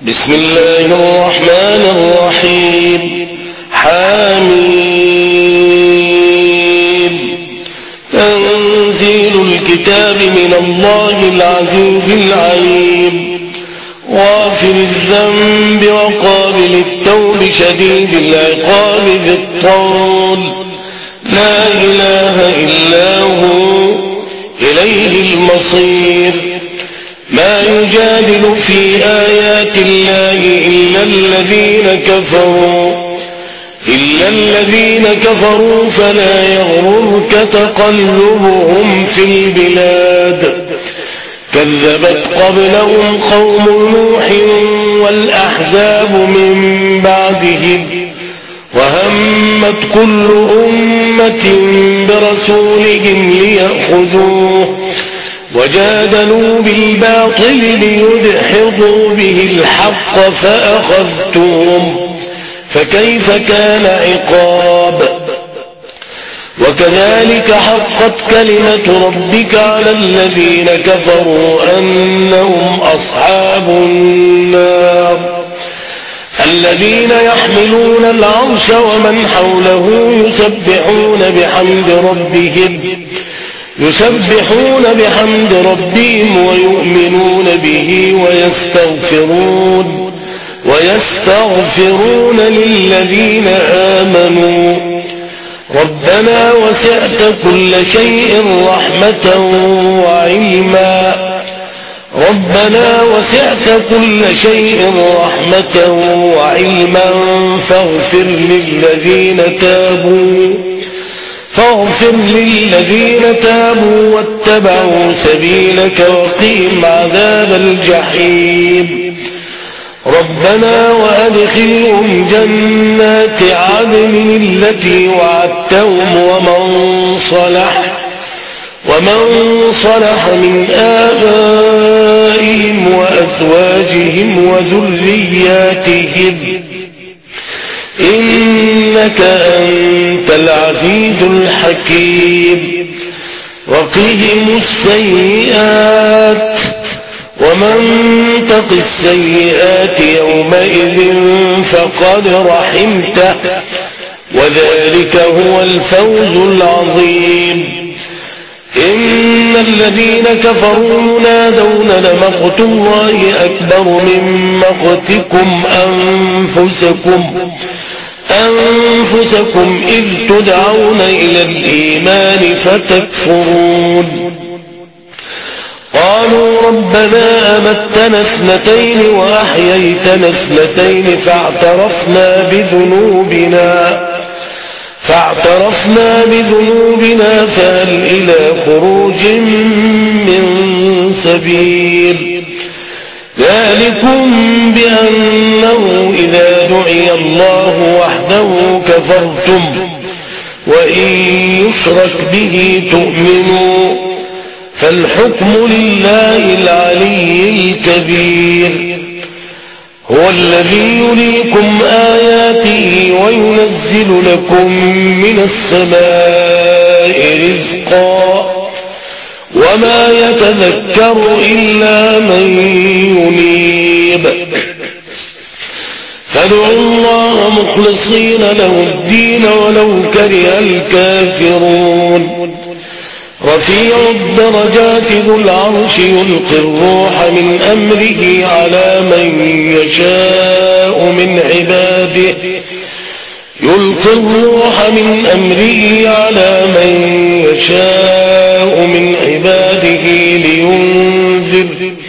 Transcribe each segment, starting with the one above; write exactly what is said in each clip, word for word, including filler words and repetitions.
بسم الله الرحمن الرحيم. حميم. تنزيل الكتاب من الله العزيز العليم، غافر الذنب وقابل التوب شديد العقاب ذي الطول، لا إله إلا هو إليه المصير. ما يجادل في آيات الله إلا الذين كفروا إلا الذين كفروا فلا يغررك تقلبهم في البلاد. كذبت قبلهم قوم نوح والأحزاب من بعدهم، وهمت كل أمة برسولهم ليأخذوه، وجادلوا بالباطل ليدحضوا به الحق فأخذتهم، فكيف كان عقاب. وكذلك حقت كلمة ربك على الذين كفروا أنهم أصحاب النار. الذين يحملون العرش ومن حوله يسبحون بحمد ربهم يسبحون بحمد ربهم ويؤمنون به ويستغفرون ويستغفرون للذين آمنوا ربنا وسعت كل شيء رحمة وعلما ربنا وسعت كل شيء رحمة وعلما فاغفر للذين تابوا فاغفر للذين تابوا واتبعوا سبيلك وقهم عذاب الجحيم. ربنا وأدخلهم جنات عدن التي وعدتهم ومن صلح ومن صلح من آبائهم وأزواجهم وذرياتهم إنك أنت العزيز الحكيم. وقهم السيئات ومن تق السيئات يومئذ فقد رحمته، وذلك هو الفوز العظيم. إن الذين كفروا ينادون لمقت الله أكبر من مقتكم أنفسكم أنفسكم إذ تدعون إلى الإيمان فتكفرون. قالوا ربنا أمتنا اثنتين وأحييتنا اثنتين فاعترفنا بذنوبنا فاعترفنا بذنوبنا فهل إلى خروج من سبيل. ذلكم بأنه إذا دعي الله وحده كفرتم وإن يشرك به تؤمنوا، فالحكم لله العلي الكبير. هو الذي يريكم آياته وينزل لكم من السماء رزقا وما يتذكر إلا من ينيب. فادعوا الله مخلصين له الدين ولو كره الكافرون. رفيع الدرجات ذو العرش يلقي الروح من أمره على من يشاء من عباده يلقي الروح من أمره على من يشاء من عباده لينذر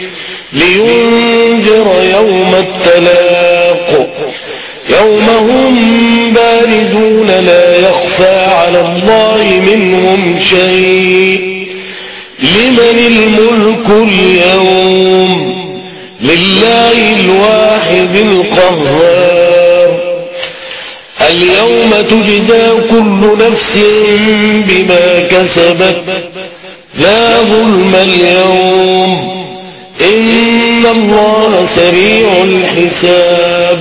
لينذر يوم التلاق يوم هم بارزون لا يخفى على الله منهم شيء. لمن الملك اليوم؟ لله الواحد القهار. اليوم تجزى كل نفس بما كسبت لا ظلم اليوم إن الله سريع الحساب.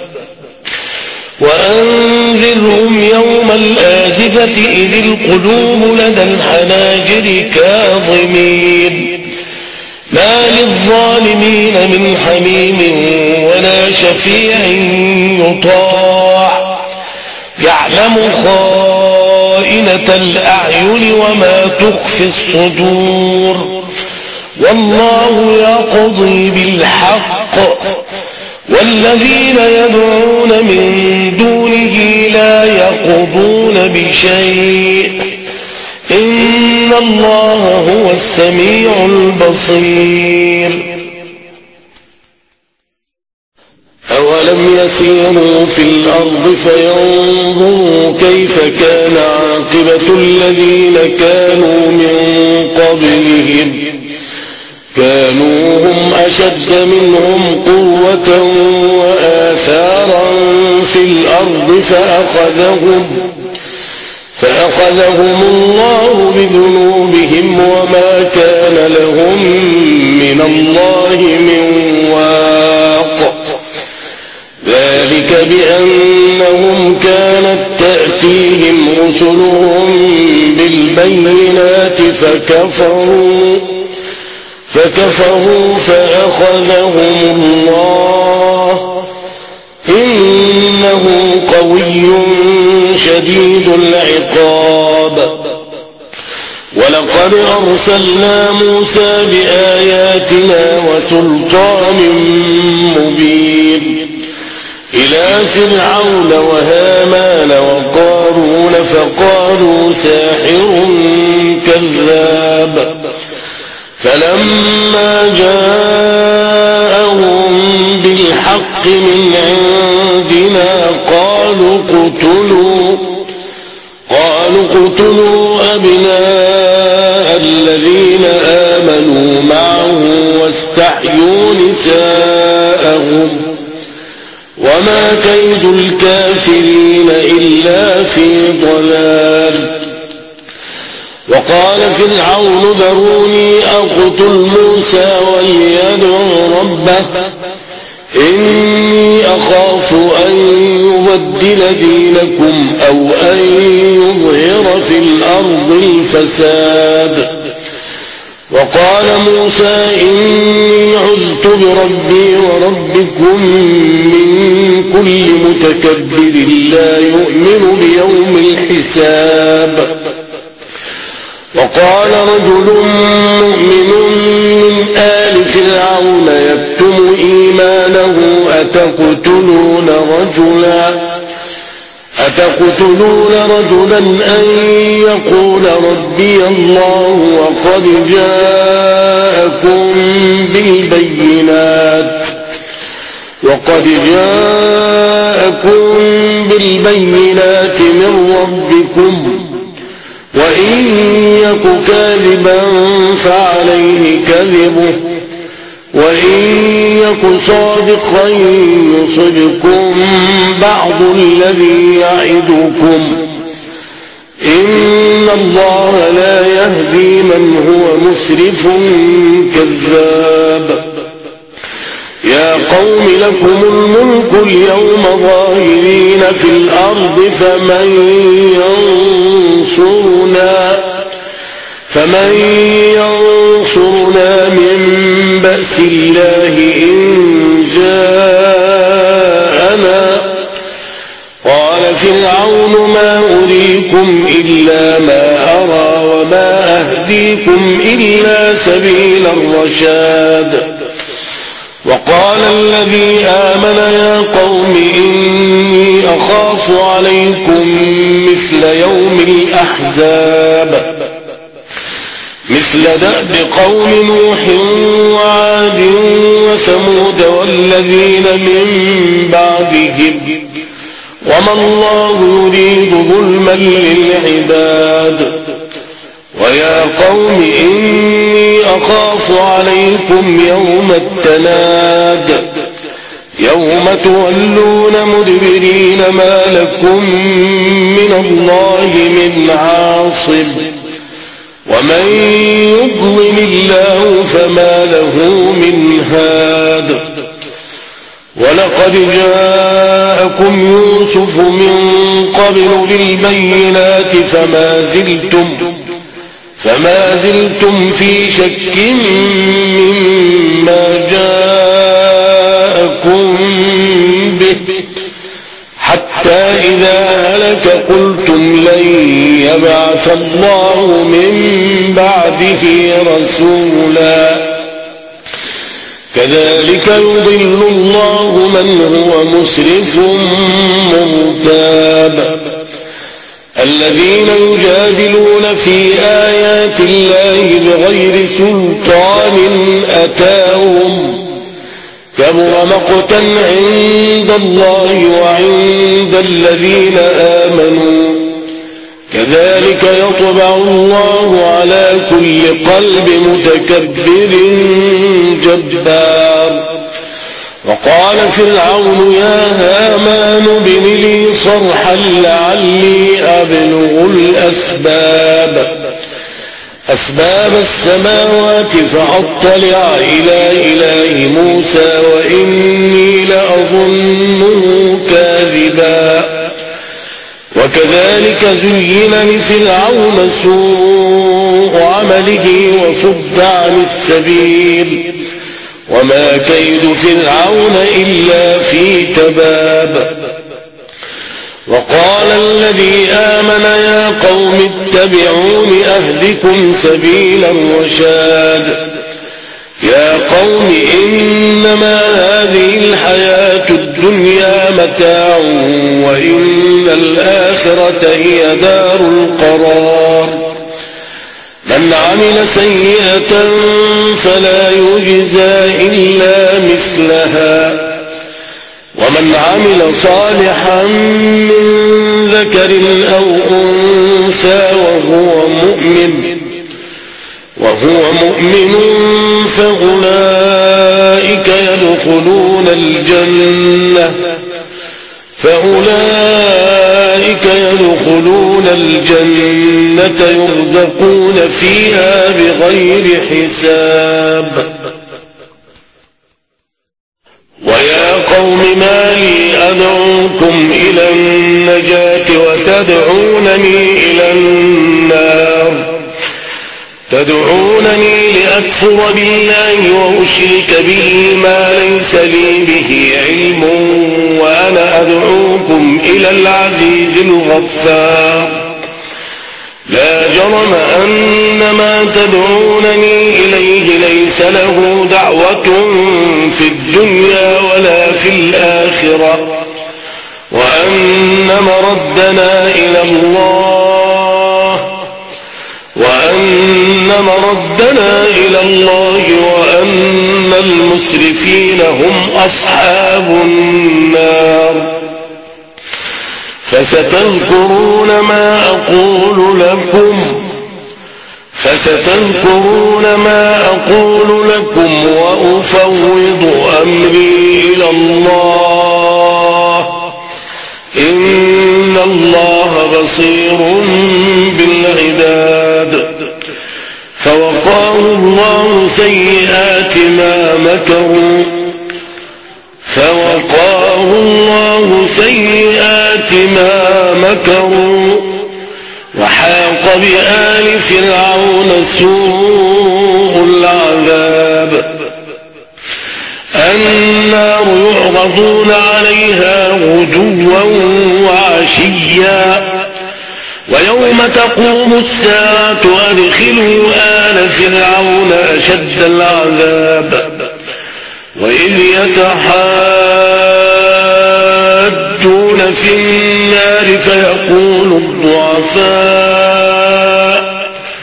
وأنذرهم يوم الآزفة إذ القلوب لدى الحناجر كاظمين ما للظالمين من حميم ولا شفيع يطاع يعلم خائنة الأعين وما تخفي الصدور والله يقضي بالحق والذين يدعون من دونه لا يقضون بشيء إن الله هو السميع البصير أولم يسيروا في الأرض فينظروا كيف كان عاقبة الذين كانوا من قبلهم كانوا هم أشد منهم قوة وآثارا في الأرض فأخذهم فأخذهم الله بذنوبهم وما كان لهم من الله من واق ذلك بأنهم كانت تأتيهم رسلهم بالبينات فكفروا فكفروا فأخذهم الله إنه قوي شديد العقاب ولقد أرسلنا موسى بآياتنا وسلطان مبين إلى فرعون وهامان وقارون فقالوا ساحر كذاب فلما جاءهم بالحق من عندنا قالوا قتلوا قالوا قتلوا أبناء الذين آمنوا معه واستحيوا نساءهم وما كيد الكافرين إلا في ضلال وقال فرعون ذروني أقتل موسى وليدع ربه إني أخاف أن يبدل دينكم أو أن يظهر في الأرض الفساد وقال موسى إني عذت بربي وربكم من كل متكبر لا يؤمن بيوم الحساب وقال رجل مؤمن من آل فرعون يكتم إيمانه أتقتلون رجلا أتقتلون رجلا أن يقول ربي الله وقد جاءكم بالبينات وقد جاءكم بالبينات من ربكم وإن يك كاذبا فعليه كذبه وإن يك صادقا يصبكم بعض الذي يعدكم إن الله لا يهدي من هو مسرف كذاب يا قوم لكم الملك اليوم ظاهرين في الأرض فمن ينصرنا فمن ينصرنا من بأس الله إن جاءنا قال فرعون ما أريكم إلا ما أرى وما أهديكم إلا سبيل الرشاد وقال الذي آمن يا قوم إني أخاف عليكم مثل يوم الأحزاب مثل دأب قوم نوح وعاد وثمود والذين من بعدهم وما الله يريد ظلما للعباد ويا قوم إني أخاف عليكم يوم التناد يوم تولون مدبرين ما لكم من الله من عاصم ومن يضلل الله فما له من هاد ولقد جاءكم يوسف من قبل بالبينات فما زلتم فما زلتم في شك مما جاءكم به حتى إذا هلك قلتم لن يبعث الله من بعده رسولا كذلك يضل الله من هو مسرف مرتاب الذين يجادلون في آيات الله بغير سلطان أتاهم كبر مقتا عند الله وعند الذين آمنوا كذلك يطبع الله على كل قلب متكبر جبار وقال فرعون يا هامان ابن لي صرحا لعلي أبلغ الأسباب أسباب السماوات فأطلع إلى إله موسى وإني لأظنه كاذبا وكذلك زين لفرعون سوء عمله وصد عن السبيل وما كيد فرعون إلا في تباب وقال الذي آمن يا قوم اتبعون أهدكم سبيل الرشاد يا قوم إنما هذه الحياة الدنيا متاع وإن الآخرة هي دار القرار من عمل سيئة فلا يجزى إلا مثلها ومن عمل صالحا من ذكر أو أنثى وهو مؤمن وهو مؤمن فأولئك يدخلون الجنة فأولئك يدخلون الجنة يرزقون فيها بغير حساب ويا قوم ما لي أدعوكم إلى النجاة وتدعونني إلى النار تدعونني لأكفر بالله وأشرك به ما ليس لي به علم وأنا أدعوكم إلى العزيز الغفار لا جرم أن ما تدعونني إليه ليس له دعوة في الدنيا ولا في الآخرة وأن مردنا إلى الله وأن مردنا إلى الله وأن المسرفين هم أصحاب النار فستذكرون ما أقول لكم فستذكرون ما أقول لكم وأفوض أمري إلى الله إن الله بصير بالعباد فوقاه الله سيئات ما مكروا فوقاه الله سيئات ما مكروا وحاق بآل فرعون سوء العذاب النار يعرضون عليها غدوا وعشيا ويوم تقوم الساعة أدخلوا آل فرعون أشد العذاب وإذ يتحاجون في النار فيقول الضعفاء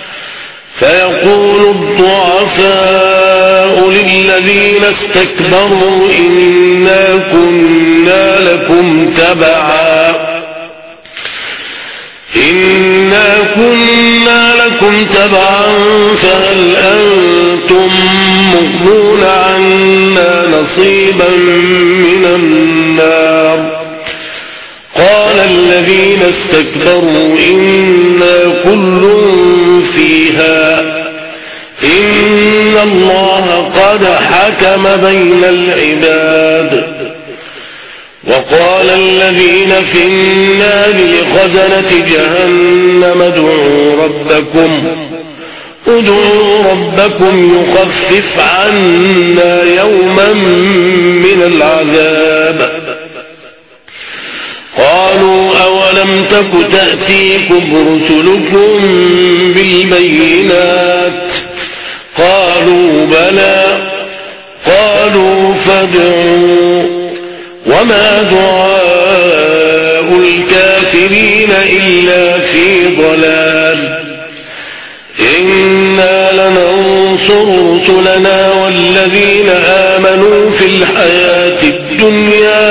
فيقول الضعفاء للذين استكبروا إنا كنا لكم تبعا إنا كنا لكم تبعا فهل أنتم مغنون عنا نصيبا من النار قال الذين استكبروا إنا كل فيها إن الله قد حكم بين العباد وقال الذين في النار لخزنة جهنم ادعوا ربكم ادعوا ربكم يخفف عنا يوما من العذاب تك تأتيكم رسلكم بالبينات قالوا بلى قالوا فادعوا وما دعاء الكافرين إلا في ضلال إنا لننصر رسلنا والذين آمنوا في الحياة الدنيا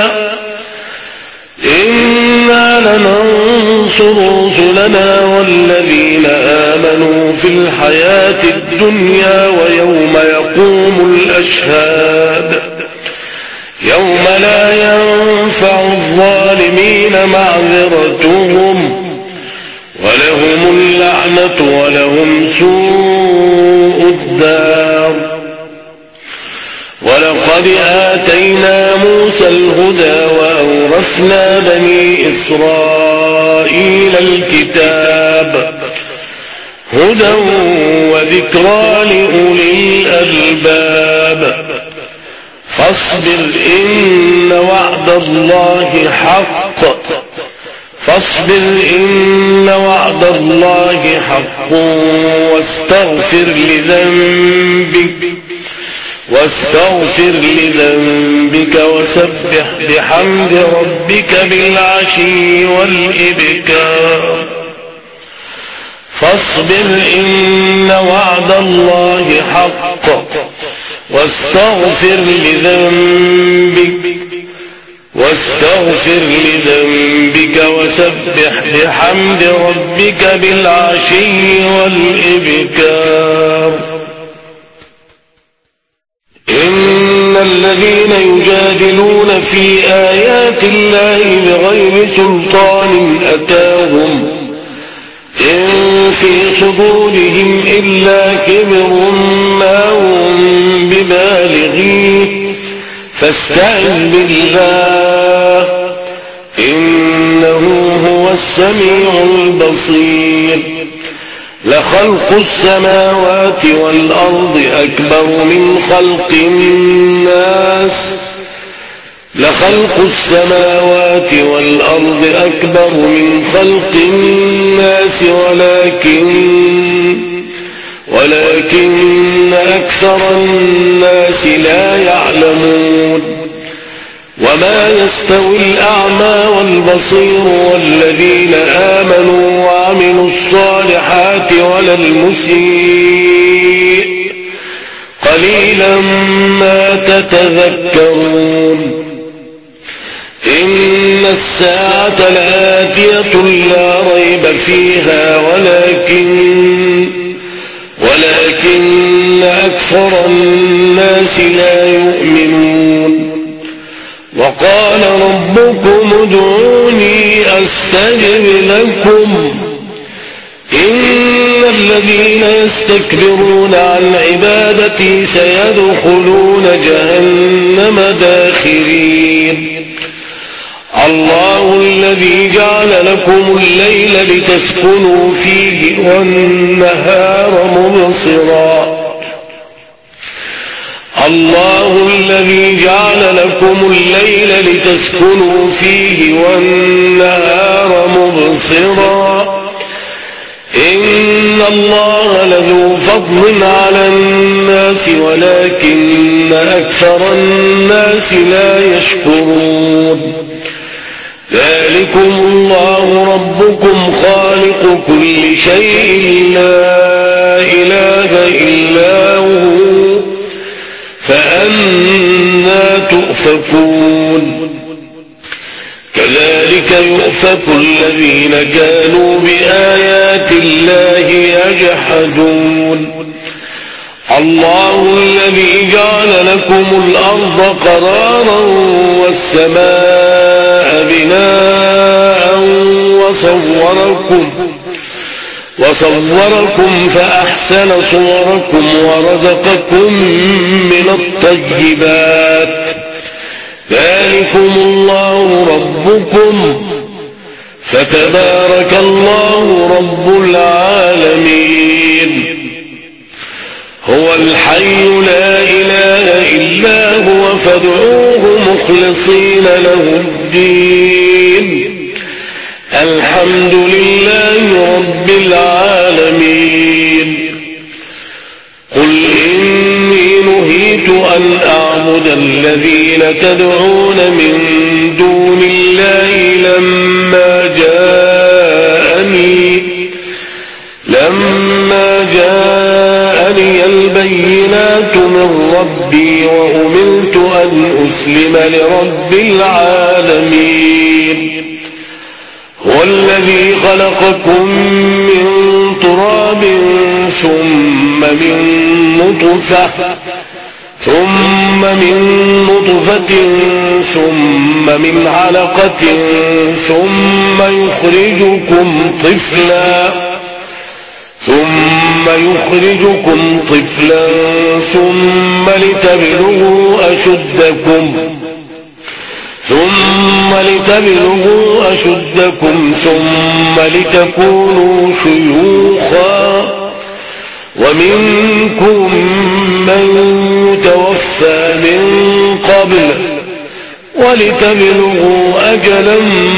إنا لننصر رسلنا والذين آمنوا في الحياة الدنيا ويوم يقوم الأشهاد يوم لا ينفع الظالمين معذرتهم ولهم اللعنة ولهم سوء الدار ولقد آتينا موسى الهدى وأورثنا بني إسرائيل الكتاب هدى وذكرى لأولي الألباب فاصبر إن وعد الله حق فاصبر إن وعد الله حق واستغفر لذنبك واستغفر لذنبك وسبح بحمد ربك بالعشي والإبكار فاصبر إن وعد الله حق واستغفر لذنبك واستغفر لذنبك وسبح بحمد ربك بالعشي والإبكار إن الذين يجادلون في آيات الله بغير سلطان أتاهم إن في صدورهم إلا كبر ما هم ببالغيه فاستعذ بالله إنه هو السميع البصير لخلق السماوات والأرض أكبر من خلق الناس لخلق السماوات والأرض أكبر من خلق الناس ولكن ولكن أكثر الناس لا يعلمون وما يستوي الأعمى والبصير والذين آمنوا وعملوا الصالحات ولا المسيء قليلا ما تتذكرون إن الساعة لآتية لا ريب فيها ولكن ولكن أكثر الناس لا يؤمنون وقال ربكم ادعوني أستجب لكم إن الذين يستكبرون عن عبادتي سيدخلون جهنم داخرين الله الذي جعل لكم الليل لتسكنوا فيه والنهار مبصرا الله الذي جعل لكم الليل لتسكنوا فيه والنهار مبصرا إن الله لذو فضل على الناس ولكن أكثر الناس لا يشكرون ذلكم الله ربكم خالق كل شيء لا إله إلا هو فأنا تؤفكون كذلك يؤفك الذين كانوا بآيات الله يجحدون الله الذي جعل لكم الأرض قرارا والسماء بناء وصوركم وصوركم فأحسن صوركم ورزقكم من الطيبات ذلكم الله ربكم فتبارك الله رب العالمين هو الحي لا إله إلا هو فادعوه مخلصين له الدين الحمد لله رب العالمين. قل إني نهيت أن أعبد الذين تدعون من دون الله لما جاءني لما جاءني البينات من ربي وأمرت أن أسلم لرب العالمين. هو الذي خلقكم من تراب ثم من نطفة ثم من نطفة ثم من علقة ثم يخرجكم طفلا ثم يخرجكم طفلا ثم لتبلغوا أشدكم ثم لتبلغوا أشدكم ثم لتكونوا شيوخا ومنكم من يتوفى من قبل ولتبلغوا أجلا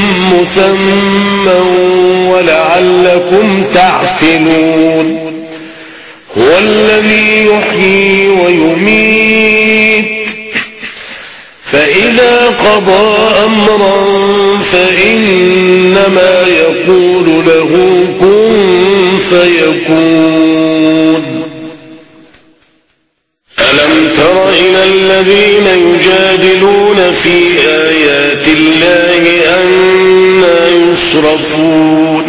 مسمى ولعلكم تعقلون. هو الذي يحيي ويميت فإذا قضى أمرا فإنما يقول له كن فيكون. ألم تر إلى الذين يجادلون في آيات الله أنى يصرفون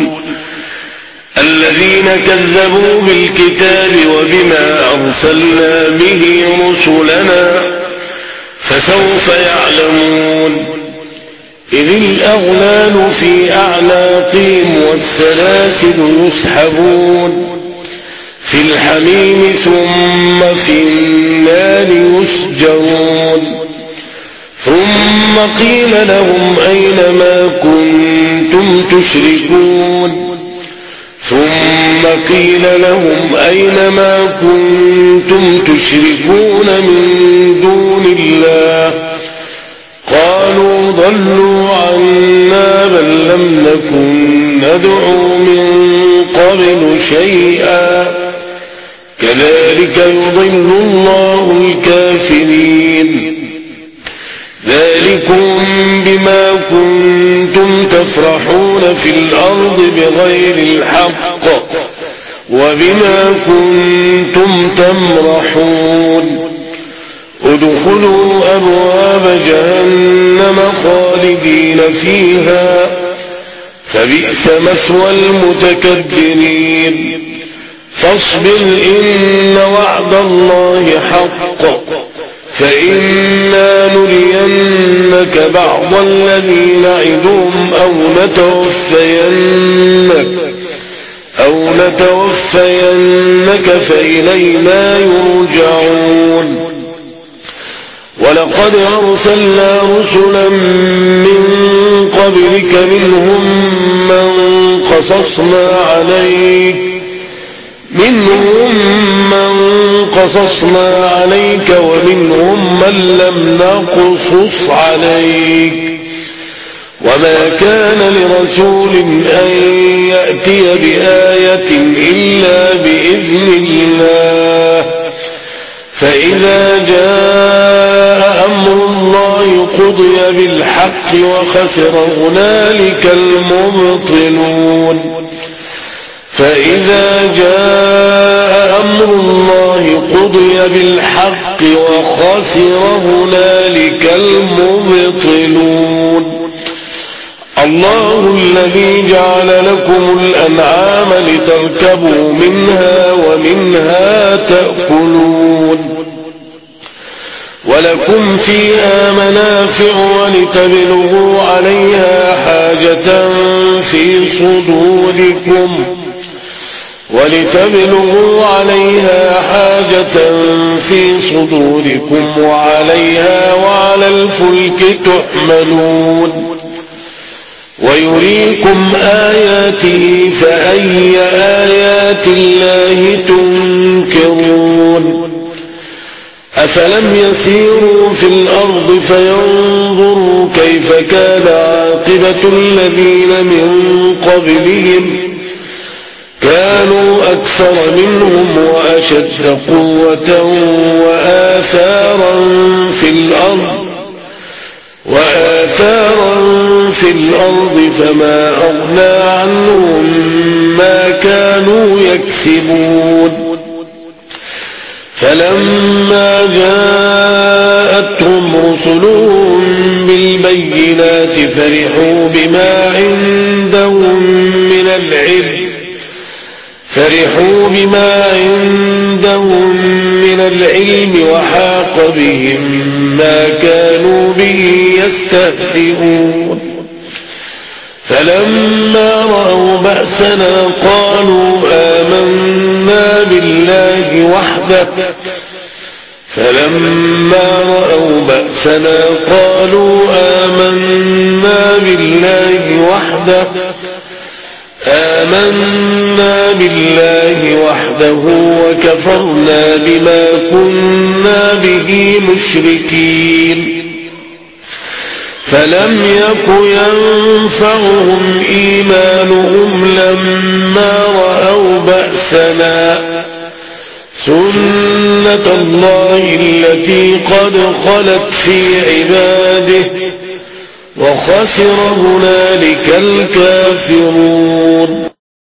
الذين كذبوا بالكتاب وبما أرسلنا به رسلنا فسوف يعلمون. إذ الأغلال في أعناقهم والسلاسل يسحبون في الحميم ثم في النار يسجرون. ثم قيل لهم أين ما كنتم تشركون ثم قيل لهم أين ما كنتم تشركون من دون الله قالوا ضلوا عنا بل لم نكن ندعو من قبل شيئا كذلك يضل الله الكافرين. ذلكم بما كنتم تفرحون في الأرض بغير الحق وبما كنتم تمرحون. ادخلوا أبواب جهنم خالدين فيها فبئس مثوى المتكبرين. فاصبر إن وعد الله حق فإنا نرينك بعض الذي نعدهم أو نتوفينك أو نتوفينك فإلينا يرجعون. ولقد أرسلنا رسلا من قبلك منهم من قصصنا عليك منهم من قصصنا عليك ومنهم من لم نقصص عليك وما كان لرسول أن يأتي بآية إلا بإذن الله فإذا جاء أمر الله قضي بالحق وخسر هنالك المبطلون. فإذا جاء أمر الله قضي بالحق وخسر هنالك المبطلون. الله الذي جعل لكم الأنعام لتركبوا منها ومنها تأكلون ولكم فيها منافع ولتبلغوا عليها حاجة في صدوركم ولتبلغوا عليها حاجة في صدوركم وعليها وعلى الفلك تحملون. ويريكم آياته فأي آيات الله تنكرون. أفلم يسيروا في الأرض فينظروا كيف كان عاقبة عاقبة الذين من قبلهم كانوا أكثر منهم وأشد قوة وآثارا في الأرض وآثارا في الأرض فما أغنى عنهم ما كانوا يكسبون فلما جاءتهم رسلهم بالبينات فرحوا بما عندهم من العلم فرحوا بما عندهم من العلم وحاق بهم ما كانوا به يستهزئون فلما رأوا بأسنا قالوا آمنا بالله وحده فلما رأوا بأسنا قالوا آمنا بالله وحده آمنا بالله وحده وكفرنا بما كنا به مشركين فلم يك ينفعهم إيمانهم لما رأوا بأسنا سنة الله التي قد خلت في عباده وخسر هنالك الكافرون